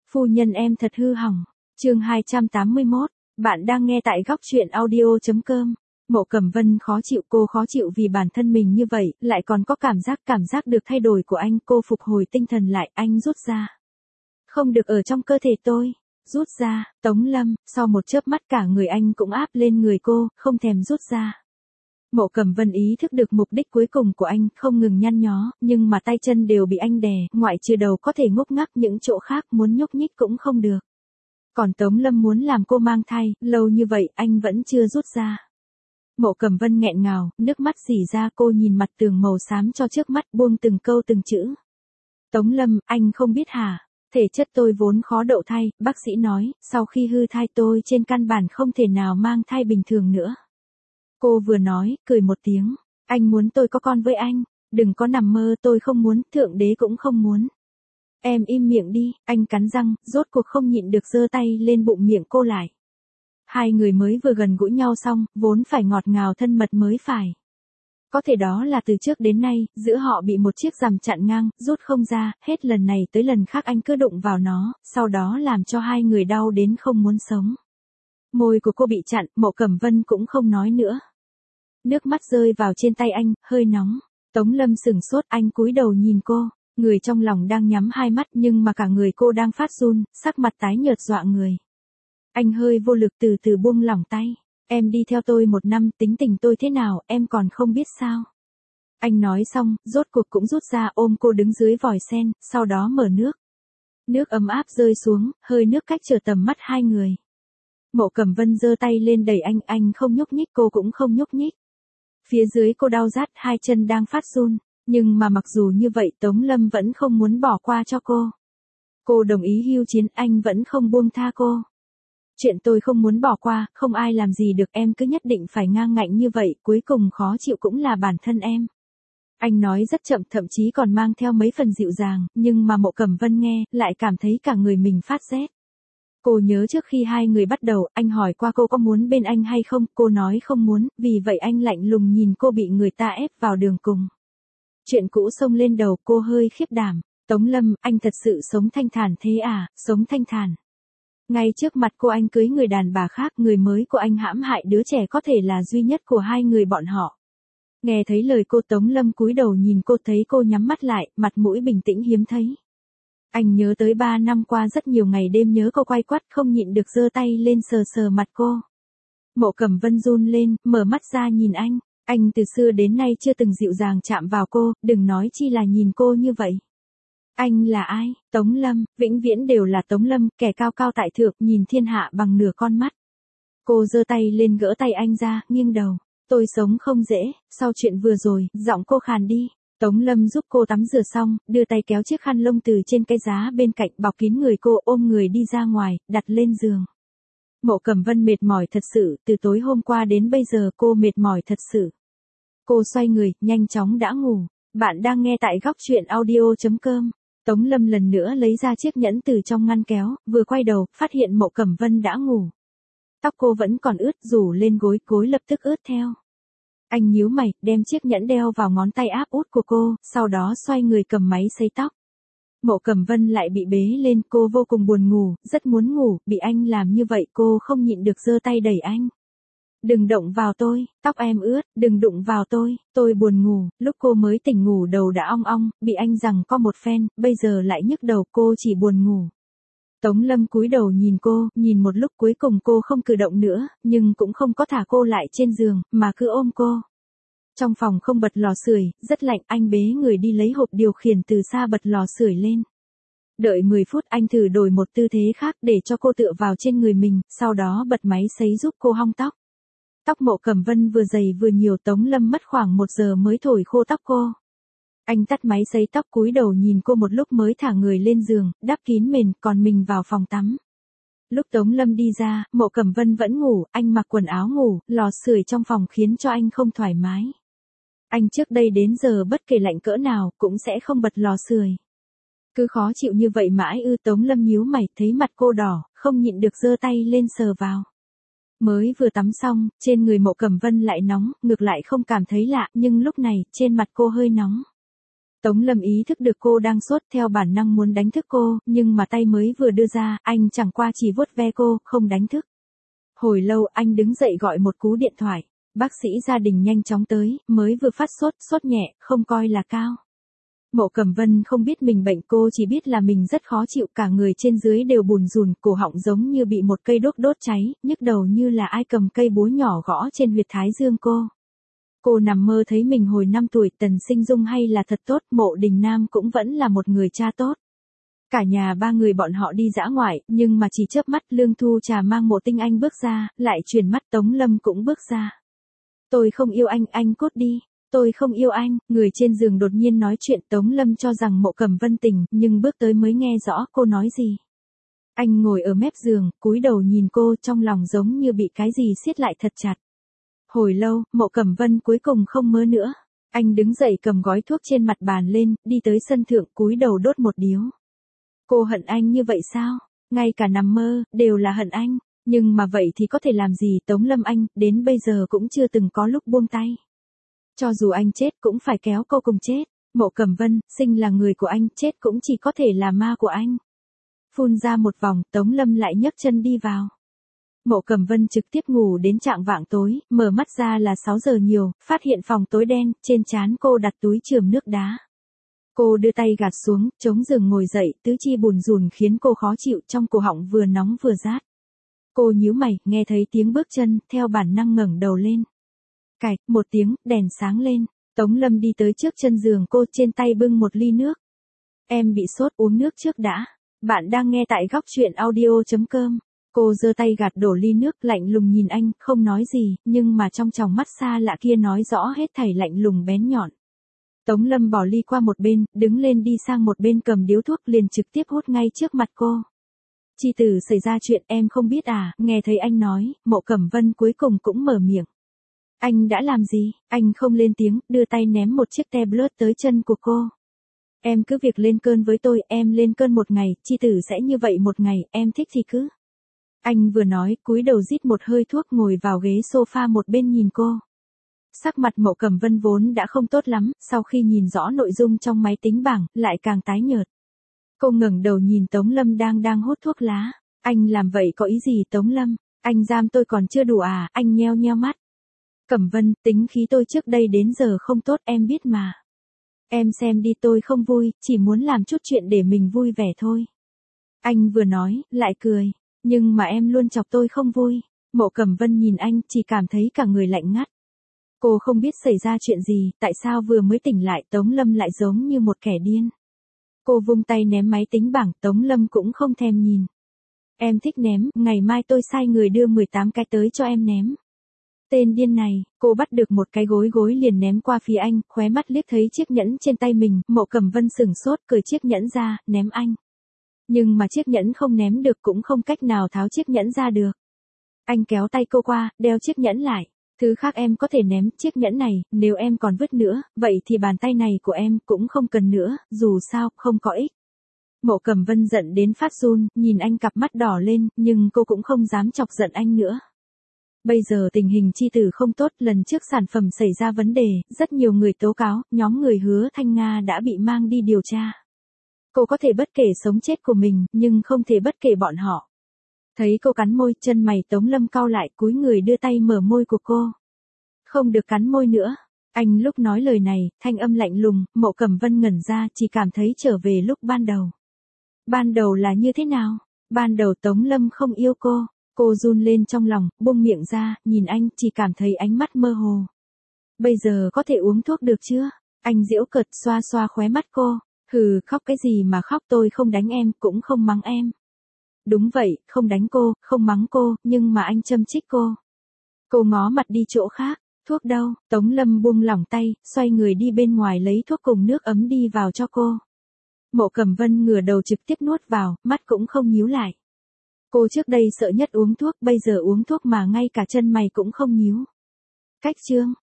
Phu nhân em thật hư hỏng. Chương 281, bạn đang nghe tại góc truyện audio.com. Mộ Cẩm Vân khó chịu, cô khó chịu vì bản thân mình như vậy, lại còn có cảm giác được thay đổi của anh, cô phục hồi tinh thần lại, anh rút ra. Không được ở trong cơ thể tôi. Rút ra, Tống Lâm, sau một chớp mắt cả người anh cũng áp lên người cô, không thèm rút ra. Mộ Cẩm Vân ý thức được mục đích cuối cùng của anh, không ngừng nhăn nhó, nhưng mà tay chân đều bị anh đè, ngoại trừ đầu có thể ngốc ngác, những chỗ khác muốn nhúc nhích cũng không được. Còn Tống Lâm muốn làm cô mang thai, lâu như vậy anh vẫn chưa rút ra. Mộ Cẩm Vân nghẹn ngào, nước mắt rỉ ra, cô nhìn mặt tường màu xám cho trước mắt, buông từng câu từng chữ. Tống Lâm, anh không biết hả? Thể chất tôi vốn khó đậu thai, bác sĩ nói, sau khi hư thai tôi trên căn bản không thể nào mang thai bình thường nữa. Cô vừa nói, cười một tiếng, anh muốn tôi có con với anh, đừng có nằm mơ, tôi không muốn, thượng đế cũng không muốn. Em im miệng đi, anh cắn răng, rốt cuộc không nhịn được giơ tay lên bụng miệng cô lại. Hai người mới vừa gần gũi nhau xong, vốn phải ngọt ngào thân mật mới phải. Có thể đó là từ trước đến nay, giữa họ bị một chiếc rằm chặn ngang, rút không ra, hết lần này tới lần khác anh cứ đụng vào nó, sau đó làm cho hai người đau đến không muốn sống. Môi của cô bị chặn, Mộ Cẩm Vân cũng không nói nữa. Nước mắt rơi vào trên tay anh, hơi nóng. Tống Lâm sửng sốt, anh cúi đầu nhìn cô, người trong lòng đang nhắm hai mắt nhưng mà cả người cô đang phát run, sắc mặt tái nhợt dọa người. Anh hơi vô lực từ từ buông lỏng tay. Em đi theo tôi 1 năm, tính tình tôi thế nào, em còn không biết sao. Anh nói xong, rốt cuộc cũng rút ra, ôm cô đứng dưới vòi sen, sau đó mở nước. Nước ấm áp rơi xuống, hơi nước cách trở tầm mắt hai người. Mộ Cẩm Vân giơ tay lên đẩy anh không nhúc nhích, cô cũng không nhúc nhích. Phía dưới cô đau rát, hai chân đang phát run, nhưng mà mặc dù như vậy Tống Lâm vẫn không muốn bỏ qua cho cô. Cô đồng ý hưu chiến, anh vẫn không buông tha cô. Chuyện tôi không muốn bỏ qua, không ai làm gì được, em cứ nhất định phải ngang ngạnh như vậy, cuối cùng khó chịu cũng là bản thân em. Anh nói rất chậm, thậm chí còn mang theo mấy phần dịu dàng, nhưng mà Mộ Cẩm Vân nghe, lại cảm thấy cả người mình phát rét. Cô nhớ trước khi hai người bắt đầu, anh hỏi qua cô có muốn bên anh hay không, cô nói không muốn, vì vậy anh lạnh lùng nhìn cô bị người ta ép vào đường cùng. Chuyện cũ xông lên đầu, cô hơi khiếp đảm. Tống Lâm, anh thật sự sống thanh thản thế à, sống thanh thản. Ngay trước mặt cô anh cưới người đàn bà khác, người mới của anh hãm hại đứa trẻ có thể là duy nhất của hai người bọn họ. Nghe thấy lời cô, Tống Lâm cúi đầu nhìn cô, thấy cô nhắm mắt lại, mặt mũi bình tĩnh hiếm thấy. Anh nhớ tới 3 năm qua rất nhiều ngày đêm nhớ cô quay quắt, không nhịn được giơ tay lên sờ sờ mặt cô. Mộ Cẩm Vân run lên, mở mắt ra nhìn anh từ xưa đến nay chưa từng dịu dàng chạm vào cô, đừng nói chi là nhìn cô như vậy. Anh là ai? Tống Lâm, vĩnh viễn đều là Tống Lâm, kẻ cao cao tại thượng, nhìn thiên hạ bằng nửa con mắt. Cô giơ tay lên gỡ tay anh ra, nghiêng đầu. Tôi sống không dễ, sau chuyện vừa rồi, giọng cô khàn đi. Tống Lâm giúp cô tắm rửa xong, đưa tay kéo chiếc khăn lông từ trên cái giá bên cạnh, bọc kín người cô, ôm người đi ra ngoài, đặt lên giường. Mộ Cẩm Vân mệt mỏi thật sự, từ tối hôm qua đến bây giờ cô mệt mỏi thật sự. Cô xoay người, nhanh chóng đã ngủ. Bạn đang nghe tại góc truyện audio.com. Tống Lâm lần nữa lấy ra chiếc nhẫn từ trong ngăn kéo, vừa quay đầu, phát hiện Mộ Cẩm Vân đã ngủ. Tóc cô vẫn còn ướt, rủ lên gối lập tức ướt theo. Anh nhíu mày, đem chiếc nhẫn đeo vào ngón tay áp út của cô, sau đó xoay người cầm máy sấy tóc. Mộ Cẩm Vân lại bị bế lên, cô vô cùng buồn ngủ, rất muốn ngủ, bị anh làm như vậy cô không nhịn được giơ tay đẩy anh. Đừng động vào tôi, tóc em ướt, đừng đụng vào tôi buồn ngủ, lúc cô mới tỉnh ngủ đầu đã ong ong, bị anh giằng co một phen, bây giờ lại nhức đầu, cô chỉ buồn ngủ. Tống Lâm cúi đầu nhìn cô, nhìn một lúc cuối cùng cô không cử động nữa, nhưng cũng không có thả cô lại trên giường, mà cứ ôm cô. Trong phòng không bật lò sưởi, rất lạnh, anh bế người đi lấy hộp điều khiển từ xa bật lò sưởi lên. Đợi 10 phút anh thử đổi một tư thế khác để cho cô tựa vào trên người mình, sau đó bật máy sấy giúp cô hong tóc. Tóc Mộ Cẩm Vân vừa dày vừa nhiều, Tống Lâm mất khoảng 1 giờ mới thổi khô tóc cô. Anh tắt máy sấy tóc cúi đầu nhìn cô một lúc mới thả người lên giường, đắp kín mền, còn mình vào phòng tắm. Lúc Tống Lâm đi ra, Mộ Cẩm Vân vẫn ngủ, anh mặc quần áo ngủ, lò sưởi trong phòng khiến cho anh không thoải mái. Anh trước đây đến giờ bất kể lạnh cỡ nào, cũng sẽ không bật lò sưởi. Cứ khó chịu như vậy mãi ư? Tống Lâm nhíu mày, thấy mặt cô đỏ, không nhịn được giơ tay lên sờ vào. Mới vừa tắm xong, trên người Mộ Cẩm Vân lại nóng, ngược lại không cảm thấy lạ, nhưng lúc này, trên mặt cô hơi nóng. Tống Lâm ý thức được cô đang sốt, theo bản năng muốn đánh thức cô, nhưng mà tay mới vừa đưa ra, anh chẳng qua chỉ vuốt ve cô, không đánh thức. Hồi lâu anh đứng dậy gọi một cú điện thoại. Bác sĩ gia đình nhanh chóng tới, mới vừa phát sốt, sốt nhẹ, không coi là cao. Mộ Cẩm Vân không biết mình bệnh, cô chỉ biết là mình rất khó chịu, cả người trên dưới đều bùn rùn, cổ họng giống như bị một cây đốt đốt cháy, nhức đầu như là ai cầm cây búa nhỏ gõ trên huyệt thái dương cô. Cô nằm mơ thấy mình hồi 5 tuổi, Tần Sinh Dung hay là thật tốt, Mộ Đình Nam cũng vẫn là một người cha tốt. Cả nhà ba người bọn họ đi dã ngoại, nhưng mà chỉ chớp mắt Lương Thu Trà mang Mộ Tinh Anh bước ra, lại chuyển mắt Tống Lâm cũng bước ra. Tôi không yêu anh cút đi. Tôi không yêu anh, người trên giường đột nhiên nói chuyện. Tống Lâm cho rằng Mộ Cẩm Vân tỉnh, nhưng bước tới mới nghe rõ cô nói gì. Anh ngồi ở mép giường, cúi đầu nhìn cô, trong lòng giống như bị cái gì siết lại thật chặt. Hồi lâu, Mộ Cẩm Vân cuối cùng không mơ nữa. Anh đứng dậy cầm gói thuốc trên mặt bàn lên, đi tới sân thượng, cúi đầu đốt một điếu. Cô hận anh như vậy sao? Ngay cả nằm mơ, đều là hận anh. Nhưng mà vậy thì có thể làm gì? Tống Lâm anh, đến bây giờ cũng chưa từng có lúc buông tay. Cho dù anh chết cũng phải kéo cô cùng chết. Mộ Cẩm Vân, sinh là người của anh, chết cũng chỉ có thể là ma của anh. Phun ra một vòng, Tống Lâm lại nhấc chân đi vào. Mộ Cẩm Vân trực tiếp ngủ đến chạng vạng tối, mở mắt ra là 6 giờ nhiều, phát hiện phòng tối đen, trên trán cô đặt túi chườm nước đá. Cô đưa tay gạt xuống, chống giường ngồi dậy, tứ chi bùn rùn khiến cô khó chịu, trong cổ họng vừa nóng vừa rát. Cô nhíu mày, nghe thấy tiếng bước chân, theo bản năng ngẩng đầu lên. Cạch, một tiếng, đèn sáng lên. Tống Lâm đi tới trước chân giường cô, trên tay bưng một ly nước. Em bị sốt, uống nước trước đã. Bạn đang nghe tại góc truyện audio.com. Cô giơ tay gạt đổ ly nước, lạnh lùng nhìn anh, không nói gì, nhưng mà trong tròng mắt xa lạ kia nói rõ hết thảy lạnh lùng bén nhọn. Tống Lâm bỏ ly qua một bên, đứng lên đi sang một bên cầm điếu thuốc, liền trực tiếp hút ngay trước mặt cô. Chi Tử, xảy ra chuyện em không biết à? Nghe thấy anh nói, Mộ Cẩm Vân cuối cùng cũng mở miệng. Anh đã làm gì? Anh không lên tiếng, đưa tay ném một chiếc tablet tới chân của cô. Em cứ việc lên cơn với tôi, em lên cơn một ngày, Chi Tử sẽ như vậy một ngày, em thích thì cứ. Anh vừa nói, cúi đầu rít một hơi thuốc, ngồi vào ghế sofa một bên nhìn cô. Sắc mặt Mộ Cẩm Vân vốn đã không tốt lắm, sau khi nhìn rõ nội dung trong máy tính bảng, lại càng tái nhợt. Cô ngẩng đầu nhìn Tống Lâm đang hút thuốc lá. Anh làm vậy có ý gì Tống Lâm? Anh giam tôi còn chưa đủ à? Anh nheo nheo mắt. Cẩm Vân, tính khí tôi trước đây đến giờ không tốt, em biết mà. Em xem đi, tôi không vui, chỉ muốn làm chút chuyện để mình vui vẻ thôi. Anh vừa nói, lại cười. Nhưng mà em luôn chọc tôi không vui. Mộ Cẩm Vân nhìn anh, chỉ cảm thấy cả người lạnh ngắt. Cô không biết xảy ra chuyện gì, tại sao vừa mới tỉnh lại Tống Lâm lại giống như một kẻ điên. Cô vung tay ném máy tính bảng, Tống Lâm cũng không thèm nhìn. Em thích ném, ngày mai tôi sai người đưa 18 cái tới cho em ném. Tên điên này, cô bắt được một cái gối liền ném qua phía anh, khóe mắt liếc thấy chiếc nhẫn trên tay mình, Mộ Cẩm Vân sửng sốt, cởi chiếc nhẫn ra, ném anh. Nhưng mà chiếc nhẫn không ném được, cũng không cách nào tháo chiếc nhẫn ra được. Anh kéo tay cô qua, đeo chiếc nhẫn lại. Thứ khác em có thể ném, chiếc nhẫn này, nếu em còn vứt nữa, vậy thì bàn tay này của em cũng không cần nữa, dù sao, không có ích. Mộ Cẩm Vân giận đến phát run, nhìn anh cặp mắt đỏ lên, nhưng cô cũng không dám chọc giận anh nữa. Bây giờ tình hình Chi Tử không tốt, lần trước sản phẩm xảy ra vấn đề, rất nhiều người tố cáo, nhóm người Hứa Thanh Nga đã bị mang đi điều tra. Cô có thể bất kể sống chết của mình, nhưng không thể bất kể bọn họ. Thấy cô cắn môi, chân mày Tống Lâm cau lại, cúi người đưa tay mở môi của cô. Không được cắn môi nữa. Anh lúc nói lời này, thanh âm lạnh lùng, Mộ Cẩm Vân ngẩn ra, chỉ cảm thấy trở về lúc ban đầu. Ban đầu là như thế nào? Ban đầu Tống Lâm không yêu cô. Cô run lên trong lòng, buông miệng ra, nhìn anh, chỉ cảm thấy ánh mắt mơ hồ. Bây giờ có thể uống thuốc được chưa? Anh giễu cợt, xoa xoa khóe mắt cô. Hừ, khóc cái gì mà khóc, tôi không đánh em, cũng không mắng em. Đúng vậy, không đánh cô, không mắng cô, nhưng mà anh châm chích cô. Cô ngó mặt đi chỗ khác. Thuốc đâu? Tống Lâm buông lỏng tay, xoay người đi bên ngoài lấy thuốc cùng nước ấm đi vào cho cô. Mộ Cẩm Vân ngửa đầu trực tiếp nuốt vào, mắt cũng không nhíu lại. Cô trước đây sợ nhất uống thuốc, bây giờ uống thuốc mà ngay cả chân mày cũng không nhíu. Cách chương.